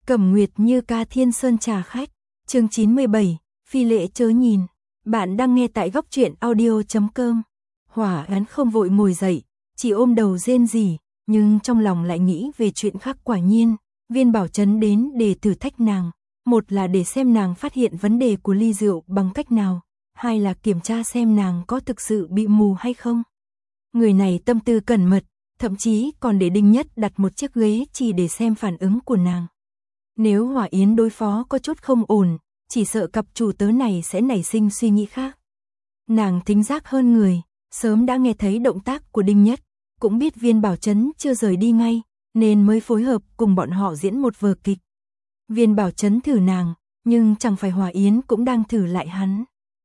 Cẩm Nguyệt như ca Thiên Sơn trà khách, chương 97, phi lễ chớ nhìn. Bạn đang nghe tại góc truyện audio.com. Hỏa Án không vội ngồi dậy, chỉ ôm đầu rên rỉ, nhưng trong lòng lại nghĩ về chuyện khác. Quả nhiên, Viên Bảo Trấn đến để thử thách nàng, một là để xem nàng phát hiện vấn đề của ly rượu bằng cách nào, hai là kiểm tra xem nàng có thực sự bị mù hay không. Người này tâm tư cẩn mật, thậm chí còn để Đinh Nhất đặt một chiếc ghế chỉ để xem phản ứng của nàng. Nếu Hỏa Yến đối phó có chút không ổn, chỉ sợ cặp chủ tớ này sẽ nảy sinh suy nghĩ khác. Nàng thính giác hơn người, sớm đã nghe thấy động tác của Đinh Nhất, cũng biết Viên Bảo Trấn chưa rời đi ngay, nên mới phối hợp cùng bọn họ diễn một vở kịch. Viên Bảo Trấn thử nàng, nhưng chẳng phải Hỏa Yến cũng đang thử lại hắn.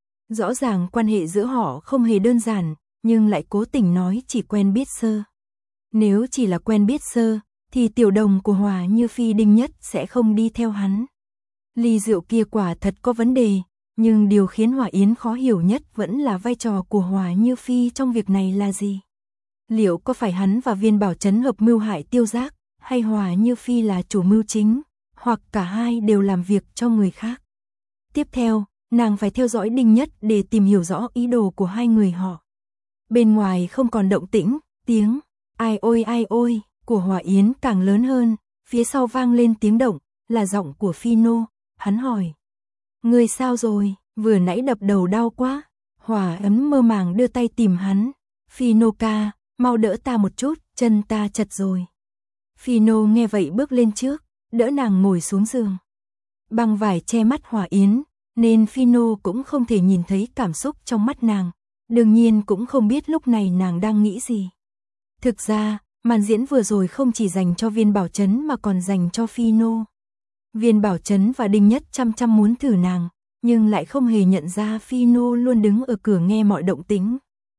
Rõ ràng quan hệ giữa họ không hề đơn giản, nhưng lại cố tình nói chỉ quen biết sơ. Nếu chỉ là quen biết sơ, thì tiểu đồng của Hòa Như Phi Đinh Nhất sẽ không đi theo hắn. Ly rượu kia quả thật có vấn đề, nhưng điều khiến Hỏa Yến khó hiểu nhất vẫn là vai trò của Hòa Như Phi trong việc này là gì. Liệu có phải hắn và Viên Bảo Trấn hợp mưu hại Tiêu Giác, hay Hòa Như Phi là chủ mưu chính, hoặc cả hai đều làm việc cho người khác. Tiếp theo, nàng phải theo dõi Đinh Nhất để tìm hiểu rõ ý đồ của hai người họ. Bên ngoài không còn động tĩnh, tiếng ai ôi của Hỏa Yến càng lớn hơn, phía sau vang lên tiếng động, là giọng của Phi Nô. Hắn hỏi: "Người sao rồi, vừa nãy đập đầu đau quá." Hỏa Ấn mơ màng đưa tay tìm hắn. "Phi Nô ca, mau đỡ ta một chút, chân ta chật rồi." Phi Nô nghe vậy bước lên trước, đỡ nàng ngồi xuống giường. Băng vải che mắt Hỏa Yến, nên Phi Nô cũng không thể nhìn thấy cảm xúc trong mắt nàng, đương nhiên cũng không biết lúc này nàng đang nghĩ gì. Thực ra, màn diễn vừa rồi không chỉ dành cho Viên Bảo Trấn mà còn dành cho Phi Nô. Viên Bảo Trấn và Đinh Nhất chăm muốn thử nàng, nhưng lại không hề nhận ra Phi Nô luôn đứng ở cửa nghe mọi động tĩnh.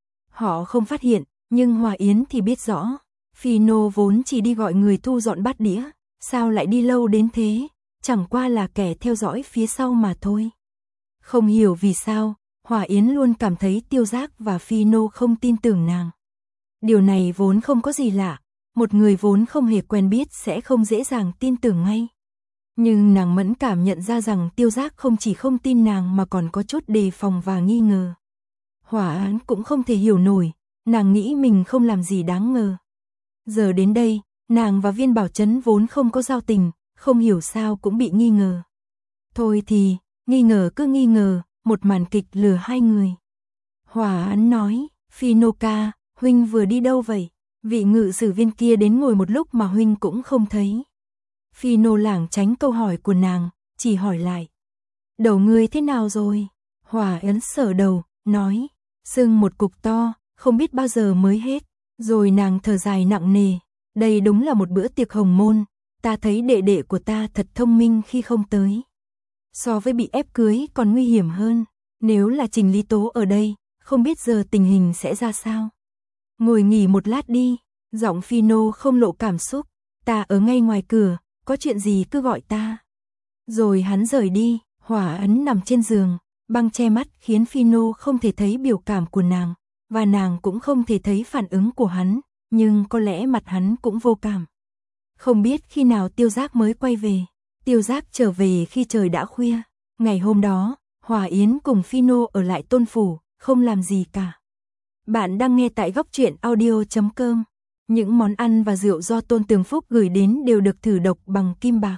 Họ không phát hiện, nhưng Hỏa Yến thì biết rõ. Phi Nô vốn chỉ đi gọi người thu dọn bát đĩa, sao lại đi lâu đến thế, chẳng qua là kẻ theo dõi phía sau mà thôi. Không hiểu vì sao, Hỏa Yến luôn cảm thấy Tiêu Giác và Phi Nô không tin tưởng nàng. Điều này vốn không có gì lạ, một người vốn không hề quen biết sẽ không dễ dàng tin tưởng ngay. Nhưng nàng mẫn cảm nhận ra rằng Tiêu Giác không chỉ không tin nàng mà còn có chút đề phòng và nghi ngờ. Hỏa Án cũng không thể hiểu nổi, nàng nghĩ mình không làm gì đáng ngờ. Giờ đến đây, nàng và Viên Bảo Trấn vốn không có giao tình, không hiểu sao cũng bị nghi ngờ. Thôi thì, nghi ngờ cứ nghi ngờ, một màn kịch lừa hai người. Hỏa Án nói: "Phi Nô ca, huynh vừa đi đâu vậy? Vị ngự sử viên kia đến ngồi một lúc mà huynh cũng không thấy." Phi Nô lảng tránh câu hỏi của nàng, chỉ hỏi lại: "Đầu ngươi thế nào rồi?" Hỏa Ấn sờ đầu, nói: "Sưng một cục to, không biết bao giờ mới hết." Rồi nàng thở dài nặng nề: "Đây đúng là một bữa tiệc hồng môn, ta thấy đệ đệ của ta thật thông minh khi không tới. So với bị ép cưới còn nguy hiểm hơn, nếu là Trình Lý Tố ở đây, không biết giờ tình hình sẽ ra sao. Ngồi nghỉ một lát đi." Giọng Phi Nô không lộ cảm xúc: "Ta ở ngay ngoài cửa, có chuyện gì cứ gọi ta." Rồi hắn rời đi. Hỏa Ấn nằm trên giường, băng che mắt khiến Phi Nô không thể thấy biểu cảm của nàng, và nàng cũng không thể thấy phản ứng của hắn, nhưng có lẽ mặt hắn cũng vô cảm. Không biết khi nào Tiêu Giác mới quay về. Tiêu Giác trở về khi trời đã khuya. Ngày hôm đó, Hỏa Yến cùng Phi Nô ở lại Tôn phủ, không làm gì cả. Bạn đang nghe tại góc truyện audio.com. Những món ăn và rượu do Tôn Tường Phúc gửi đến đều được thử độc bằng kim bạc.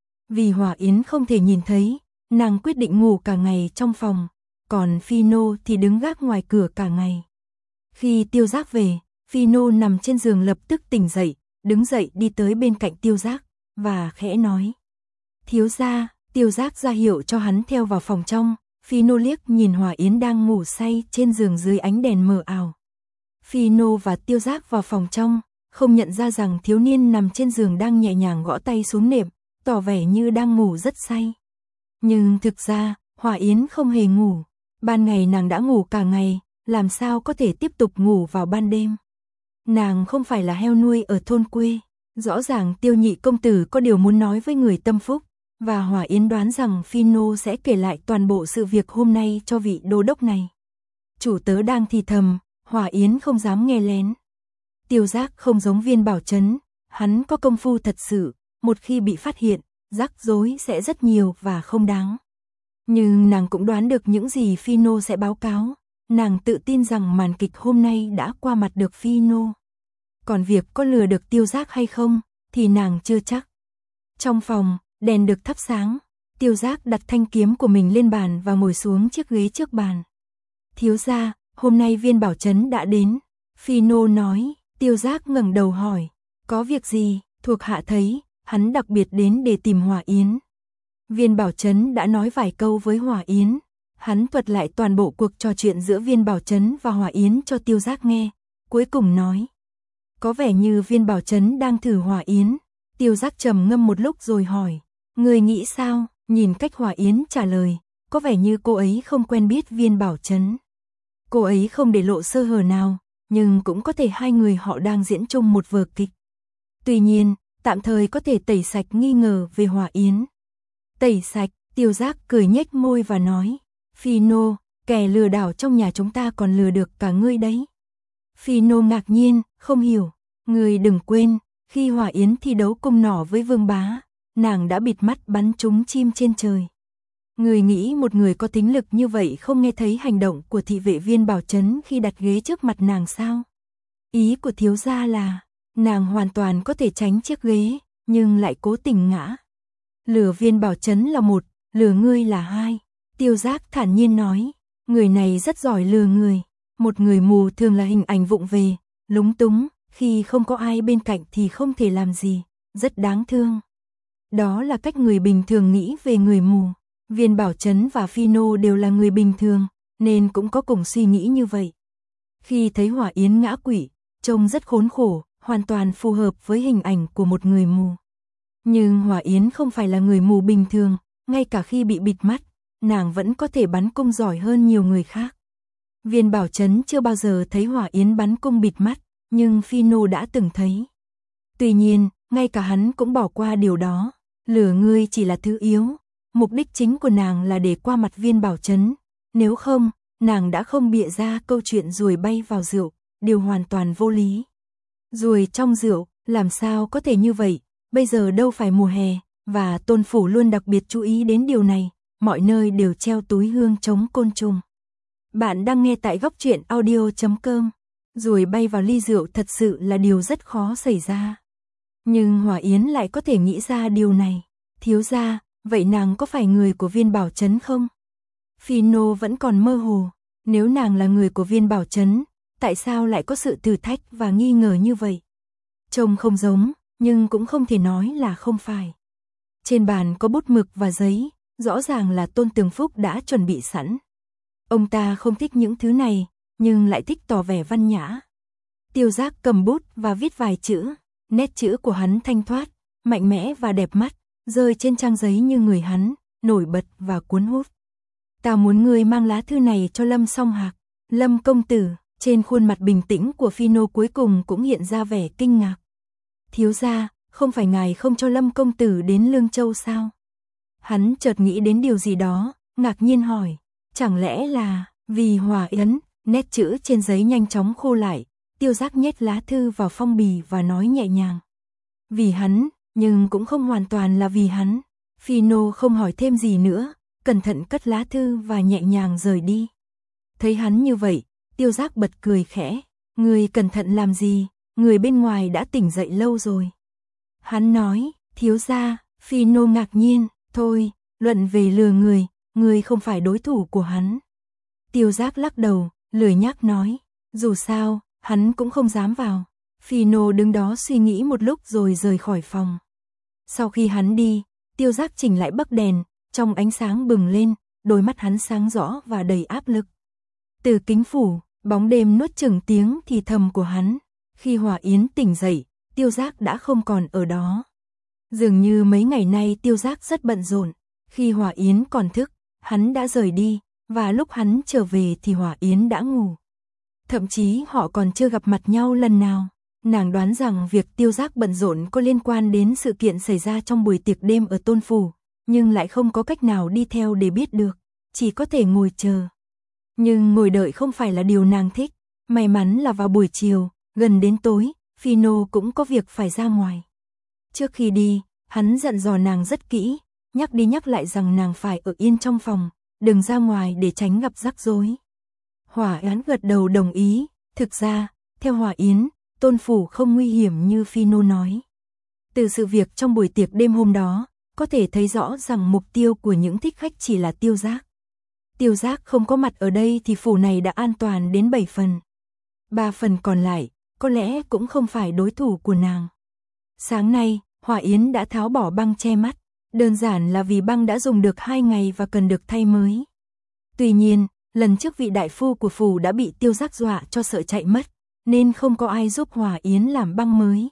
Vì Hỏa Yến không thể nhìn thấy, nàng quyết định ngủ cả ngày trong phòng, còn Phi Nô thì đứng gác ngoài cửa cả ngày. Khi Tiêu Giác về, Phi Nô nằm trên giường lập tức tỉnh dậy, đứng dậy đi tới bên cạnh Tiêu Giác, và khẽ nói: "Thiếu gia." Tiêu Giác ra hiệu cho hắn theo vào phòng trong. Phi Nô liếc nhìn Hỏa Yến đang ngủ say trên giường dưới ánh đèn mờ ảo. Phi Nô và Tiêu Giác vào phòng trong, không nhận ra rằng thiếu niên nằm trên giường đang nhẹ nhàng gõ tay xuống nệm, tỏ vẻ như đang ngủ rất say. Nhưng thực ra, Hỏa Yến không hề ngủ. Ban ngày nàng đã ngủ cả ngày, làm sao có thể tiếp tục ngủ vào ban đêm. Nàng không phải là heo nuôi ở thôn quê. Rõ ràng Tiêu nhị công tử có điều muốn nói với người tâm phúc, và Hỏa Yến đoán rằng Phi Nô sẽ kể lại toàn bộ sự việc hôm nay cho vị đô đốc này. Chủ tớ đang thì thầm, Hỏa Yến không dám nghe lén. Tiêu Giác không giống Viên Bảo Trấn, hắn có công phu thật sự, một khi bị phát hiện, rắc rối sẽ rất nhiều và không đáng. Nhưng nàng cũng đoán được những gì Phino sẽ báo cáo, nàng tự tin rằng màn kịch hôm nay đã qua mặt được Phino. Còn việc có lừa được Tiêu Giác hay không, thì nàng chưa chắc. Trong phòng, đèn được thắp sáng, Tiêu Giác đặt thanh kiếm của mình lên bàn và ngồi xuống chiếc ghế trước bàn. Thiếu gia, hôm nay Viên Bảo Trấn đã đến. Phino nói. Tiêu Giác ngẩng đầu hỏi. Có việc gì? Thuộc hạ thấy, hắn đặc biệt đến để tìm Hỏa Yến. Viên Bảo Trấn đã nói vài câu với Hỏa Yến. Hắn thuật lại toàn bộ cuộc trò chuyện giữa Viên Bảo Trấn và Hỏa Yến cho Tiêu Giác nghe. Cuối cùng nói. Có vẻ như Viên Bảo Trấn đang thử Hỏa Yến. Tiêu Giác trầm ngâm một lúc rồi hỏi. Người nghĩ sao? Nhìn cách Hỏa Yến trả lời, có vẻ như cô ấy không quen biết Viên Bảo Trấn. Cô ấy không để lộ sơ hở nào, nhưng cũng có thể hai người họ đang diễn chung một vở kịch. Tuy nhiên, tạm thời có thể tẩy sạch nghi ngờ về Hỏa Yến. Tẩy sạch, Tiêu Giác cười nhếch môi và nói. Phino, kẻ lừa đảo trong nhà chúng ta còn lừa được cả ngươi đấy. Phino ngạc nhiên, không hiểu. Ngươi đừng quên, khi Hỏa Yến thi đấu cung nỏ với Vương Bá, nàng đã bịt mắt bắn trúng chim trên trời. Người nghĩ một người có tính lực như vậy không nghe thấy hành động của thị vệ Viên Bảo Trấn khi đặt ghế trước mặt nàng sao? Ý của thiếu gia là, nàng hoàn toàn có thể tránh chiếc ghế, nhưng lại cố tình ngã. Lừa Viên Bảo Trấn là một, lừa ngươi là hai. Tiêu Giác thản nhiên nói, người này rất giỏi lừa người. Một người mù thường là hình ảnh vụng về, lúng túng, khi không có ai bên cạnh thì không thể làm gì, rất đáng thương. Đó là cách người bình thường nghĩ về người mù. Viên Bảo Trấn và Phino đều là người bình thường, nên cũng có cùng suy nghĩ như vậy. Khi thấy Hỏa Yến ngã quỵ, trông rất khốn khổ, hoàn toàn phù hợp với hình ảnh của một người mù. Nhưng Hỏa Yến không phải là người mù bình thường, ngay cả khi bị bịt mắt, nàng vẫn có thể bắn cung giỏi hơn nhiều người khác. Viên Bảo Trấn chưa bao giờ thấy Hỏa Yến bắn cung bịt mắt, nhưng Phino đã từng thấy. Tuy nhiên, ngay cả hắn cũng bỏ qua điều đó. Lừa ngươi chỉ là thứ yếu. Mục đích chính của nàng là để qua mặt Viên Bảo Trấn. Nếu không, nàng đã không bịa ra câu chuyện ruồi bay vào rượu, điều hoàn toàn vô lý. Ruồi trong rượu, làm sao có thể như vậy? Bây giờ đâu phải mùa hè, và Tôn Phủ luôn đặc biệt chú ý đến điều này. Mọi nơi đều treo túi hương chống côn trùng. Bạn đang nghe tại góc truyện audio.com. Ruồi bay vào ly rượu thật sự là điều rất khó xảy ra. Nhưng Hỏa Yến lại có thể nghĩ ra điều này. Thiếu gia, vậy nàng có phải người của Viên Bảo Trấn không? Phino vẫn còn mơ hồ. Nếu nàng là người của Viên Bảo Trấn, tại sao lại có sự thử thách và nghi ngờ như vậy? Trông không giống, nhưng cũng không thể nói là không phải. Trên bàn có bút mực và giấy, rõ ràng là Tôn Tường Phúc đã chuẩn bị sẵn. Ông ta không thích những thứ này, nhưng lại thích tỏ vẻ văn nhã. Tiêu Giác cầm bút và viết vài chữ. Nét chữ của hắn thanh thoát, mạnh mẽ và đẹp mắt, rơi trên trang giấy như người hắn, nổi bật và cuốn hút. Ta muốn ngươi mang lá thư này cho Lâm Song Hạc. Lâm công tử. Trên khuôn mặt bình tĩnh của Phino cuối cùng cũng hiện ra vẻ kinh ngạc. Thiếu gia, không phải ngài không cho Lâm công tử đến Lương Châu sao? Hắn chợt nghĩ đến điều gì đó, ngạc nhiên hỏi. Chẳng lẽ là vì Hỏa Yến? Nét chữ trên giấy nhanh chóng khô lại. Tiêu Giác nhét lá thư vào phong bì và nói nhẹ nhàng. Vì hắn, nhưng cũng không hoàn toàn là vì hắn. Phino không hỏi thêm gì nữa, cẩn thận cất lá thư và nhẹ nhàng rời đi. Thấy hắn như vậy, Tiêu Giác bật cười khẽ. Người cẩn thận làm gì, người bên ngoài đã tỉnh dậy lâu rồi. Hắn nói, thiếu gia. Phino ngạc nhiên, thôi, luận về lừa người không phải đối thủ của hắn. Tiêu Giác lắc đầu, lười nhác nói, dù sao, hắn cũng không dám vào. Phino đứng đó suy nghĩ một lúc rồi rời khỏi phòng. Sau khi hắn đi, Tiêu Giác chỉnh lại bấc đèn, trong ánh sáng bừng lên, đôi mắt hắn sáng rõ và đầy áp lực. Từ kính phủ, bóng đêm nuốt chửng tiếng thì thầm của hắn. Khi Hỏa Yến tỉnh dậy, Tiêu Giác đã không còn ở đó. Dường như mấy ngày nay Tiêu Giác rất bận rộn. Khi Hỏa Yến còn thức, hắn đã rời đi, và lúc hắn trở về thì Hỏa Yến đã ngủ. Thậm chí họ còn chưa gặp mặt nhau lần nào. Nàng đoán rằng việc Tiêu Giác bận rộn có liên quan đến sự kiện xảy ra trong buổi tiệc đêm ở Tôn Phủ, nhưng lại không có cách nào đi theo để biết được, chỉ có thể ngồi chờ. Nhưng ngồi đợi không phải là điều nàng thích. May mắn là vào buổi chiều, gần đến tối, Phino cũng có việc phải ra ngoài. Trước khi đi, Hắn dặn dò nàng rất kỹ, nhắc đi nhắc lại rằng nàng phải ở yên trong phòng, đừng ra ngoài để tránh gặp rắc rối. Hỏa Yến gật đầu đồng ý, thực ra, theo Hỏa Yến, Tôn phủ không nguy hiểm như Phi Nô nói. Từ sự việc trong buổi tiệc đêm hôm đó, có thể thấy rõ rằng mục tiêu của những thích khách chỉ là Tiêu Giác. Tiêu Giác không có mặt ở đây thì phủ này đã an toàn đến 7 phần. 3 phần còn lại, có lẽ cũng không phải đối thủ của nàng. Sáng nay, Hỏa Yến đã tháo bỏ băng che mắt, đơn giản là vì băng đã dùng được 2 ngày và cần được thay mới. Tuy nhiên, lần trước vị đại phu của phủ đã bị Tiêu Giác dọa cho sợ chạy mất, nên không có ai giúp Hỏa Yến làm băng mới.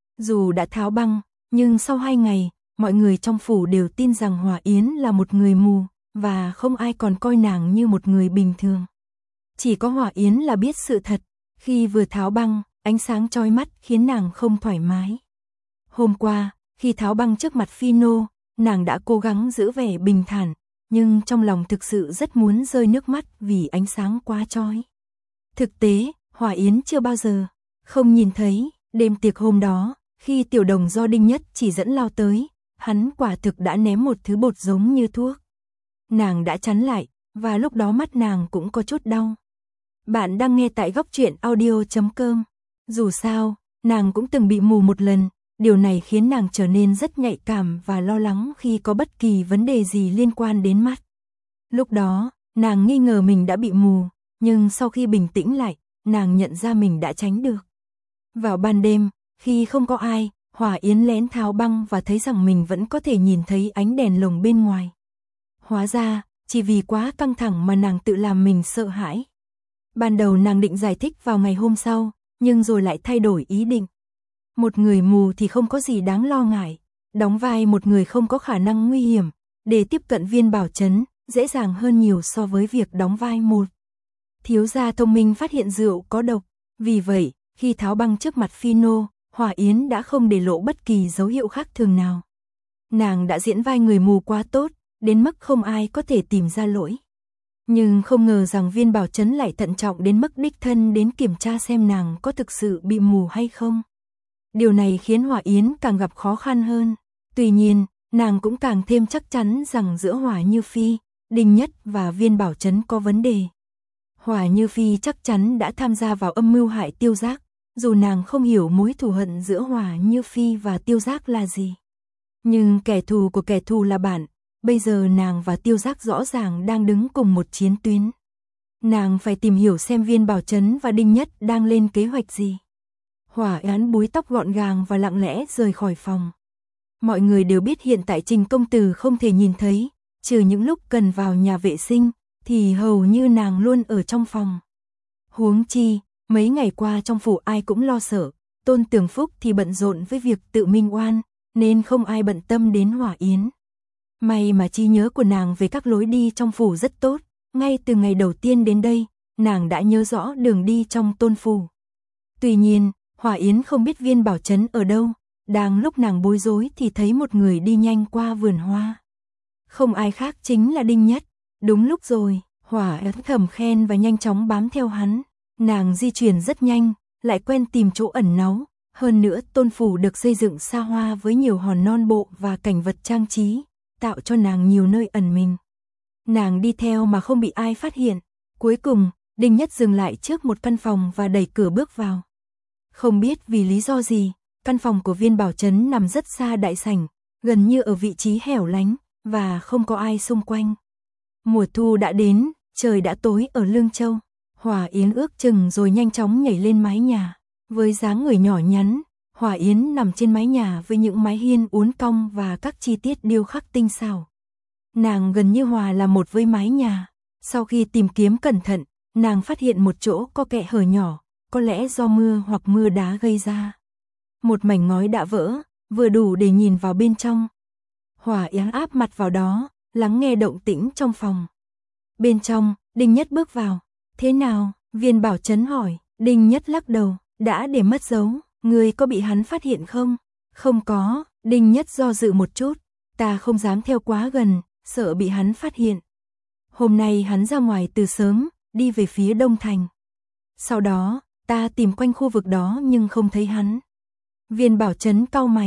Dù đã tháo băng, nhưng sau 2 ngày, mọi người trong phủ đều tin rằng Hỏa Yến là một người mù, và không ai còn coi nàng như một người bình thường. Chỉ có Hỏa Yến là biết sự thật, khi vừa tháo băng, ánh sáng chói mắt khiến nàng không thoải mái. Hôm qua, khi tháo băng trước mặt Phi Nô, nàng đã cố gắng giữ vẻ bình thản, nhưng trong lòng thực sự rất muốn rơi nước mắt vì ánh sáng quá chói. Thực tế, Hỏa Yến chưa bao giờ không nhìn thấy. Đêm tiệc hôm đó, khi Tiểu Đồng do Đinh Nhất chỉ dẫn lao tới, hắn quả thực đã ném một thứ bột giống như thuốc. Nàng đã chắn lại, và lúc đó mắt nàng cũng có chút đau. Bạn đang nghe tại Góc Truyện Audio.com. Dù sao, nàng cũng từng bị mù một lần, điều này khiến nàng trở nên rất nhạy cảm và lo lắng khi có bất kỳ vấn đề gì liên quan đến mắt. Lúc đó, nàng nghi ngờ mình đã bị mù, nhưng sau khi bình tĩnh lại, nàng nhận ra mình đã tránh được. Vào ban đêm, khi không có ai, Hỏa Yến lén tháo băng và thấy rằng mình vẫn có thể nhìn thấy ánh đèn lồng bên ngoài. Hóa ra, chỉ vì quá căng thẳng mà nàng tự làm mình sợ hãi. Ban đầu nàng định giải thích vào ngày hôm sau, nhưng rồi lại thay đổi ý định. Một người mù thì không có gì đáng lo ngại, đóng vai một người không có khả năng nguy hiểm, để tiếp cận Viên Bảo Trấn, dễ dàng hơn nhiều so với việc đóng vai một thiếu gia thông minh phát hiện rượu có độc. Vì vậy, khi tháo băng trước mặt Phi Nô, Hỏa Yến đã không để lộ bất kỳ dấu hiệu khác thường nào. Nàng đã diễn vai người mù quá tốt, đến mức không ai có thể tìm ra lỗi. Nhưng không ngờ rằng Viên Bảo Trấn lại thận trọng đến mức đích thân đến kiểm tra xem nàng có thực sự bị mù hay không. Điều này khiến Hỏa Yến càng gặp khó khăn hơn. Tuy nhiên, nàng cũng càng thêm chắc chắn rằng giữa Hỏa Như Phi, Đinh Nhất và Viên Bảo Trấn có vấn đề. Hỏa Như Phi chắc chắn đã tham gia vào âm mưu hại Tiêu Giác, dù nàng không hiểu mối thù hận giữa Hỏa Như Phi và Tiêu Giác là gì. Nhưng kẻ thù của kẻ thù là bạn, bây giờ nàng và Tiêu Giác rõ ràng đang đứng cùng một chiến tuyến. Nàng phải tìm hiểu xem Viên Bảo Trấn và Đinh Nhất đang lên kế hoạch gì. Hỏa Yến búi tóc gọn gàng và lặng lẽ rời khỏi phòng. Mọi người đều biết hiện tại Trình công tử không thể nhìn thấy, trừ những lúc cần vào nhà vệ sinh, thì hầu như nàng luôn ở trong phòng. Huống chi, mấy ngày qua trong phủ ai cũng lo sợ, Tôn Tường Phúc thì bận rộn với việc tự minh oan, nên không ai bận tâm đến Hỏa Yến. May mà trí nhớ của nàng về các lối đi trong phủ rất tốt, ngay từ ngày đầu tiên đến đây, nàng đã nhớ rõ đường đi trong Tôn phủ. Tuy nhiên, Hỏa Yến không biết Viên Bảo Trấn ở đâu, đang lúc nàng bối rối thì thấy một người đi nhanh qua vườn hoa. Không ai khác chính là Đinh Nhất. Đúng lúc rồi, Hỏa Yến thầm khen và nhanh chóng bám theo hắn. Nàng di chuyển rất nhanh, lại quen tìm chỗ ẩn náu. Hơn nữa Tôn phủ được xây dựng xa hoa với nhiều hòn non bộ và cảnh vật trang trí, tạo cho nàng nhiều nơi ẩn mình. Nàng đi theo mà không bị ai phát hiện. Cuối cùng, Đinh Nhất dừng lại trước một căn phòng và đẩy cửa bước vào. Không biết vì lý do gì, căn phòng của Viên Bảo Trấn nằm rất xa đại sảnh, gần như ở vị trí hẻo lánh, và không có ai xung quanh. Mùa thu đã đến, trời đã tối ở Lương Châu. Hỏa Yến ước chừng rồi nhanh chóng nhảy lên mái nhà. Với dáng người nhỏ nhắn, Hỏa Yến nằm trên mái nhà với những mái hiên uốn cong và các chi tiết điêu khắc tinh xảo. Nàng gần như hòa là một với mái nhà. Sau khi tìm kiếm cẩn thận, nàng phát hiện một chỗ có kẽ hở nhỏ, có lẽ do mưa hoặc mưa đá gây ra. Một mảnh ngói đã vỡ, vừa đủ để nhìn vào bên trong. Hỏa Yến áp mặt vào đó, lắng nghe động tĩnh trong phòng. Bên trong, Đinh Nhất bước vào. Thế nào? Viên Bảo Trấn hỏi. Đinh Nhất lắc đầu. Đã để mất dấu. Ngươi có bị hắn phát hiện không? Không có. Đinh Nhất do dự một chút. Ta không dám theo quá gần, sợ bị hắn phát hiện. Hôm nay hắn ra ngoài từ sớm, đi về phía Đông Thành. Sau đó, ta tìm quanh khu vực đó nhưng không thấy hắn. Viên Bảo Trấn cau mày.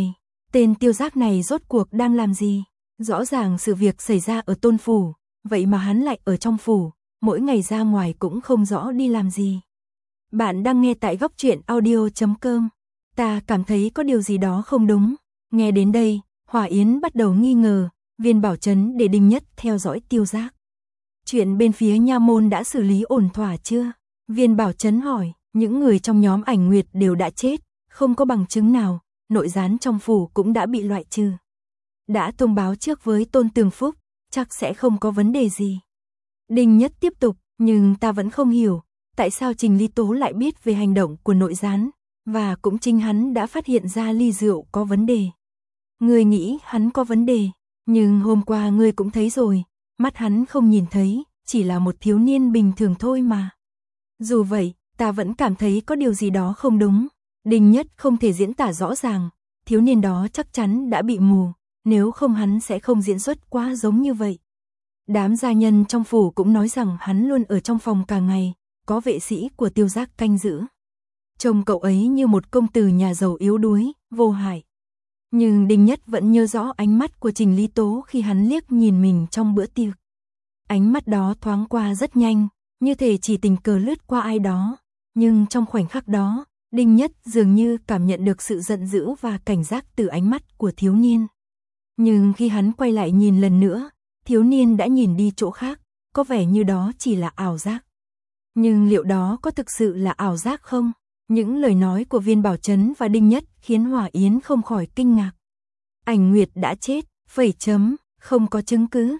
Tên Tiêu Giác này rốt cuộc đang làm gì? Rõ ràng sự việc xảy ra ở Tôn phủ, vậy mà hắn lại ở trong phủ, mỗi ngày ra ngoài cũng không rõ đi làm gì. Bạn đang nghe tại Góc Truyện Audio.com. Ta cảm thấy có điều gì đó không đúng. Nghe đến đây, Hỏa Yến bắt đầu nghi ngờ, Viên Bảo Trấn để Đinh Nhất theo dõi Tiêu Giác. Chuyện bên phía nha môn đã xử lý ổn thỏa chưa? Viên Bảo Trấn hỏi, những người trong nhóm Ảnh Nguyệt đều đã chết, không có bằng chứng nào, nội gián trong phủ cũng đã bị loại trừ. Đã thông báo trước với Tôn Tường Phúc, chắc sẽ không có vấn đề gì. Đinh Nhất tiếp tục, nhưng ta vẫn không hiểu, tại sao Trình Ly Tố lại biết về hành động của nội gián, và cũng chính hắn đã phát hiện ra ly rượu có vấn đề. Ngươi nghĩ hắn có vấn đề, nhưng hôm qua ngươi cũng thấy rồi, mắt hắn không nhìn thấy, chỉ là một thiếu niên bình thường thôi mà. Dù vậy, ta vẫn cảm thấy có điều gì đó không đúng. Đinh Nhất không thể diễn tả rõ ràng, thiếu niên đó chắc chắn đã bị mù, nếu không hắn sẽ không diễn xuất quá giống như vậy. Đám gia nhân trong phủ cũng nói rằng hắn luôn ở trong phòng cả ngày, có vệ sĩ của Tiêu Giác canh giữ. Trông cậu ấy như một công tử nhà giàu yếu đuối, vô hại. Nhưng Đinh Nhất vẫn nhớ rõ ánh mắt của Trình Ly Tố khi hắn liếc nhìn mình trong bữa tiệc. Ánh mắt đó thoáng qua rất nhanh, như thể chỉ tình cờ lướt qua ai đó, nhưng trong khoảnh khắc đó, Đinh Nhất dường như cảm nhận được sự giận dữ và cảnh giác từ ánh mắt của thiếu niên. Nhưng khi hắn quay lại nhìn lần nữa, thiếu niên đã nhìn đi chỗ khác, có vẻ như đó chỉ là ảo giác. Nhưng liệu đó có thực sự là ảo giác không? Những lời nói của Viên Bảo Trấn và Đinh Nhất khiến Hỏa Yến không khỏi kinh ngạc. Ảnh Nguyệt đã chết, không có chứng cứ,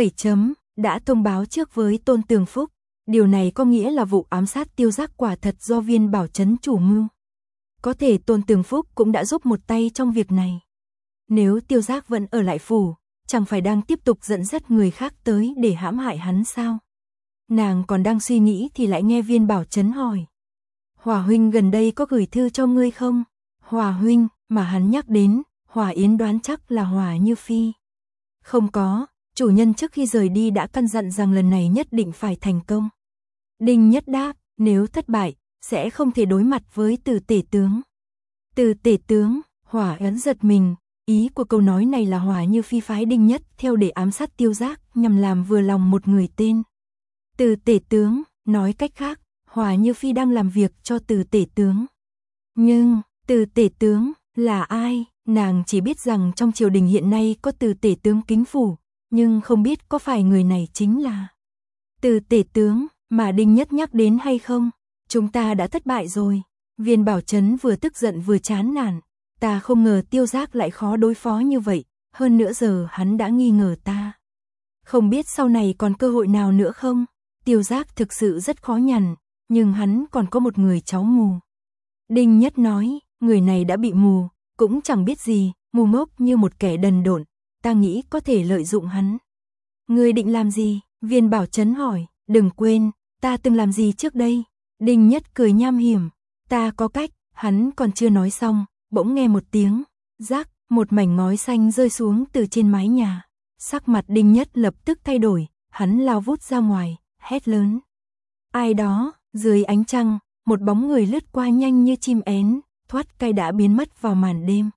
đã thông báo trước với Tôn Tường Phúc. Điều này có nghĩa là vụ ám sát Tiêu Giác quả thật do Viên Bảo Trấn chủ mưu. Có thể Tôn Tường Phúc cũng đã giúp một tay trong việc này. Nếu Tiêu Giác vẫn ở lại phủ, chẳng phải đang tiếp tục dẫn dắt người khác tới để hãm hại hắn sao? Nàng còn đang suy nghĩ thì lại nghe Viên Bảo Trấn hỏi. Hỏa huynh gần đây có gửi thư cho ngươi không? Hỏa huynh mà hắn nhắc đến, Hỏa Yến đoán chắc là Hỏa Như Phi. Không có, chủ nhân trước khi rời đi đã căn dặn rằng lần này nhất định phải thành công. Đinh Nhất đáp, nếu thất bại, sẽ không thể đối mặt với Từ Tể tướng. Từ Tể tướng, Hỏa Yến giật mình, ý của câu nói này là Hỏa Như Phi phái Đinh Nhất theo để ám sát Tiêu Giác nhằm làm vừa lòng một người tên Từ Tể tướng, nói cách khác, Hỏa Như Phi đang làm việc cho Từ Tể tướng. Nhưng, Từ Tể tướng là ai? Nàng chỉ biết rằng trong triều đình hiện nay có Từ Tể tướng Kính Phủ, nhưng không biết có phải người này chính là Từ Tể tướng mà Đinh Nhất nhắc đến hay không. Chúng ta đã thất bại rồi. Viên Bảo Trấn vừa tức giận vừa chán nản. Ta không ngờ Tiêu Giác lại khó đối phó như vậy, hơn nữa giờ hắn đã nghi ngờ ta. Không biết sau này còn cơ hội nào nữa không? Tiêu Giác thực sự rất khó nhằn, nhưng hắn còn có một người cháu mù. Đinh Nhất nói, người này đã bị mù, cũng chẳng biết gì, mù ngốc như một kẻ đần độn, ta nghĩ có thể lợi dụng hắn. Ngươi định làm gì? Viên Bảo Trấn hỏi, đừng quên, ta từng làm gì trước đây? Đinh Nhất cười nham hiểm, ta có cách. Hắn còn chưa nói xong, bỗng nghe một tiếng, rác, một mảnh ngói xanh rơi xuống từ trên mái nhà. Sắc mặt Đinh Nhất lập tức thay đổi, hắn lao vút ra ngoài, hét lớn. Ai đó? Dưới ánh trăng, một bóng người lướt qua nhanh như chim én, thoát cái đã biến mất vào màn đêm.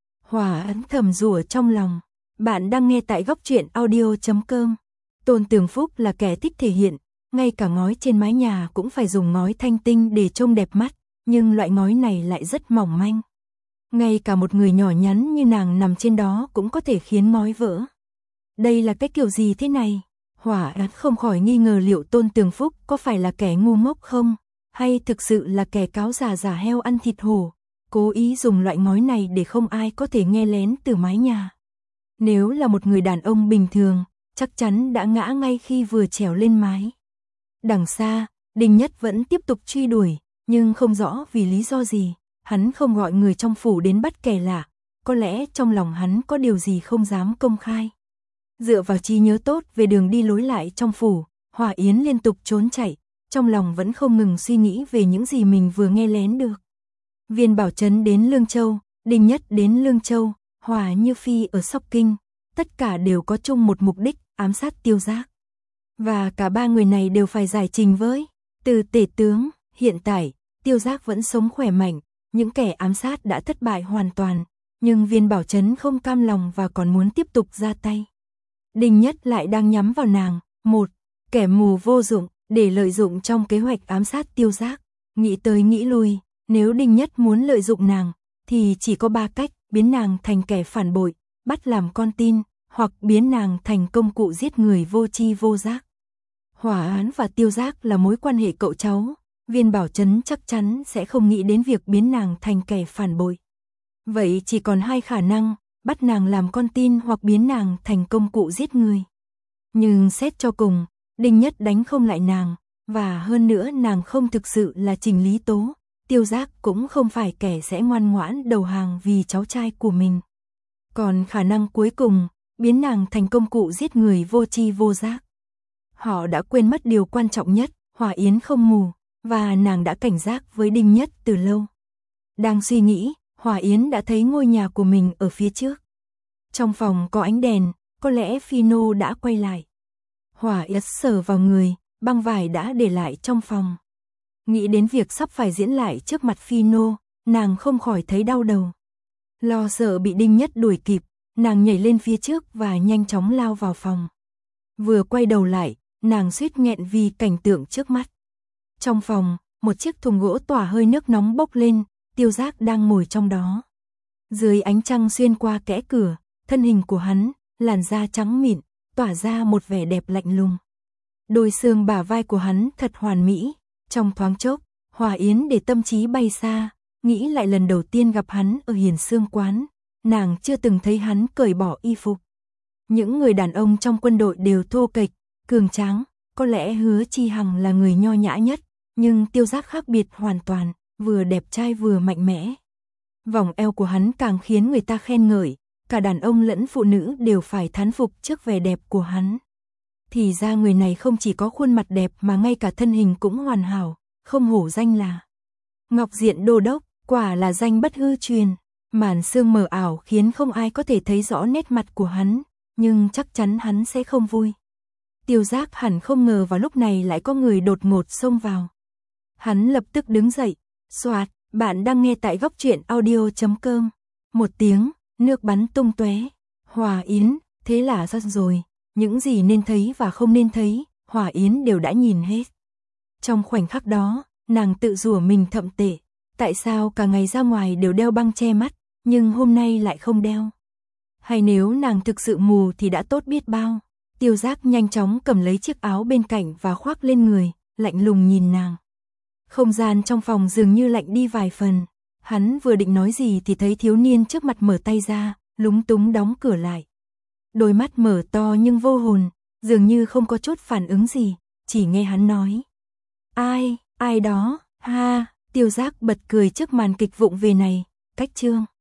Hỏa Ấn thầm rủa trong lòng. Bạn đang nghe tại Góc Truyện Audio.com. Tôn Tường Phúc là kẻ thích thể hiện, ngay cả ngói trên mái nhà cũng phải dùng ngói thanh tinh để trông đẹp mắt, nhưng loại ngói này lại rất mỏng manh. Ngay cả một người nhỏ nhắn như nàng nằm trên đó cũng có thể khiến ngói vỡ. Đây là cái kiểu gì thế này? Hỏa Ấn không khỏi nghi ngờ liệu Tôn Tường Phúc có phải là kẻ ngu ngốc không, hay thực sự là kẻ cáo già giả heo ăn thịt hổ, cố ý dùng loại ngói này để không ai có thể nghe lén từ mái nhà. Nếu là một người đàn ông bình thường, chắc chắn đã ngã ngay khi vừa trèo lên mái. Đằng xa, Đinh Nhất vẫn tiếp tục truy đuổi, nhưng không rõ vì lý do gì, hắn không gọi người trong phủ đến bắt kẻ lạ, có lẽ trong lòng hắn có điều gì không dám công khai. Dựa vào trí nhớ tốt về đường đi lối lại trong phủ, Hỏa Yến liên tục trốn chạy, trong lòng vẫn không ngừng suy nghĩ về những gì mình vừa nghe lén được. Viên Bảo Trấn đến Lương Châu, Đinh Nhất đến Lương Châu, Hỏa Như Phi ở Sóc Kinh, tất cả đều có chung một mục đích, ám sát Tiêu Giác. Và cả ba người này đều phải giải trình với Từ Tể tướng. Hiện tại, Tiêu Giác vẫn sống khỏe mạnh, những kẻ ám sát đã thất bại hoàn toàn, nhưng Viên Bảo Trấn không cam lòng và còn muốn tiếp tục ra tay. Đinh Nhất lại đang nhắm vào nàng, một kẻ mù vô dụng, để lợi dụng trong kế hoạch ám sát Tiêu Giác. Nghĩ tới nghĩ lui, nếu Đinh Nhất muốn lợi dụng nàng, thì chỉ có 3 cách: biến nàng thành kẻ phản bội, bắt làm con tin, hoặc biến nàng thành công cụ giết người vô tri vô giác. Hỏa Án và Tiêu Giác là mối quan hệ cậu cháu, Viên Bảo Trấn chắc chắn sẽ không nghĩ đến việc biến nàng thành kẻ phản bội. Vậy chỉ còn 2 khả năng, bắt nàng làm con tin hoặc biến nàng thành công cụ giết người. Nhưng xét cho cùng, Đinh Nhất đánh không lại nàng, và hơn nữa nàng không thực sự là Trình Lý Tố, Tiêu Giác cũng không phải kẻ sẽ ngoan ngoãn đầu hàng vì cháu trai của mình. Còn khả năng cuối cùng, biến nàng thành công cụ giết người vô tri vô giác. Họ đã quên mất điều quan trọng nhất, Hỏa Yến không mù, và nàng đã cảnh giác với Đinh Nhất từ lâu. Đang suy nghĩ, Hỏa Yến đã thấy ngôi nhà của mình ở phía trước. Trong phòng có ánh đèn, có lẽ Phi Nô đã quay lại. Hỏa Yến sờ vào người, băng vải đã để lại trong phòng. Nghĩ đến việc sắp phải diễn lại trước mặt Phi Nô, nàng không khỏi thấy đau đầu. Lo sợ bị Đinh Nhất đuổi kịp, nàng nhảy lên phía trước và nhanh chóng lao vào phòng. Vừa quay đầu lại, nàng suýt nghẹn vì cảnh tượng trước mắt. Trong phòng, một chiếc thùng gỗ tỏa hơi nước nóng bốc lên, Tiêu Giác đang ngồi trong đó. Dưới ánh trăng xuyên qua kẽ cửa, thân hình của hắn, làn da trắng mịn, tỏa ra một vẻ đẹp lạnh lùng. Đôi xương bả vai của hắn thật hoàn mỹ, trong thoáng chốc, Hỏa Yến để tâm trí bay xa, nghĩ lại lần đầu tiên gặp hắn ở Hiền Xương quán, nàng chưa từng thấy hắn cởi bỏ y phục. Những người đàn ông trong quân đội đều thô kệch, cường tráng, có lẽ Hứa Chi Hằng là người nho nhã nhất, nhưng Tiêu Giác khác biệt hoàn toàn, vừa đẹp trai vừa mạnh mẽ. Vòng eo của hắn càng khiến người ta khen ngợi, cả đàn ông lẫn phụ nữ đều phải thán phục trước vẻ đẹp của hắn. Thì ra người này không chỉ có khuôn mặt đẹp mà ngay cả thân hình cũng hoàn hảo, không hổ danh là Ngọc Diện Đô Đốc, quả là danh bất hư truyền. Màn sương mờ ảo khiến không ai có thể thấy rõ nét mặt của hắn, nhưng chắc chắn hắn sẽ không vui. Tiêu Giác hẳn không ngờ vào lúc này lại có người đột ngột xông vào. Hắn lập tức đứng dậy, soạt, bạn đang nghe tại góc truyện audio.com. Một tiếng, nước bắn tung tóe. Hỏa Yến, thế là xong rồi, những gì nên thấy và không nên thấy, Hỏa Yến đều đã nhìn hết. Trong khoảnh khắc đó, nàng tự rủa mình thậm tệ, tại sao cả ngày ra ngoài đều đeo băng che mắt, nhưng hôm nay lại không đeo. Hay nếu nàng thực sự mù thì đã tốt biết bao. Tiêu Giác nhanh chóng cầm lấy chiếc áo bên cạnh và khoác lên người, lạnh lùng nhìn nàng. Không gian trong phòng dường như lạnh đi vài phần. Hắn vừa định nói gì thì thấy thiếu niên trước mặt mở tay ra, lúng túng đóng cửa lại. Đôi mắt mở to nhưng vô hồn, dường như không có chút phản ứng gì, chỉ nghe hắn nói. Ai đó, ha, Tiêu Giác bật cười trước màn kịch vụng về này, cách chương.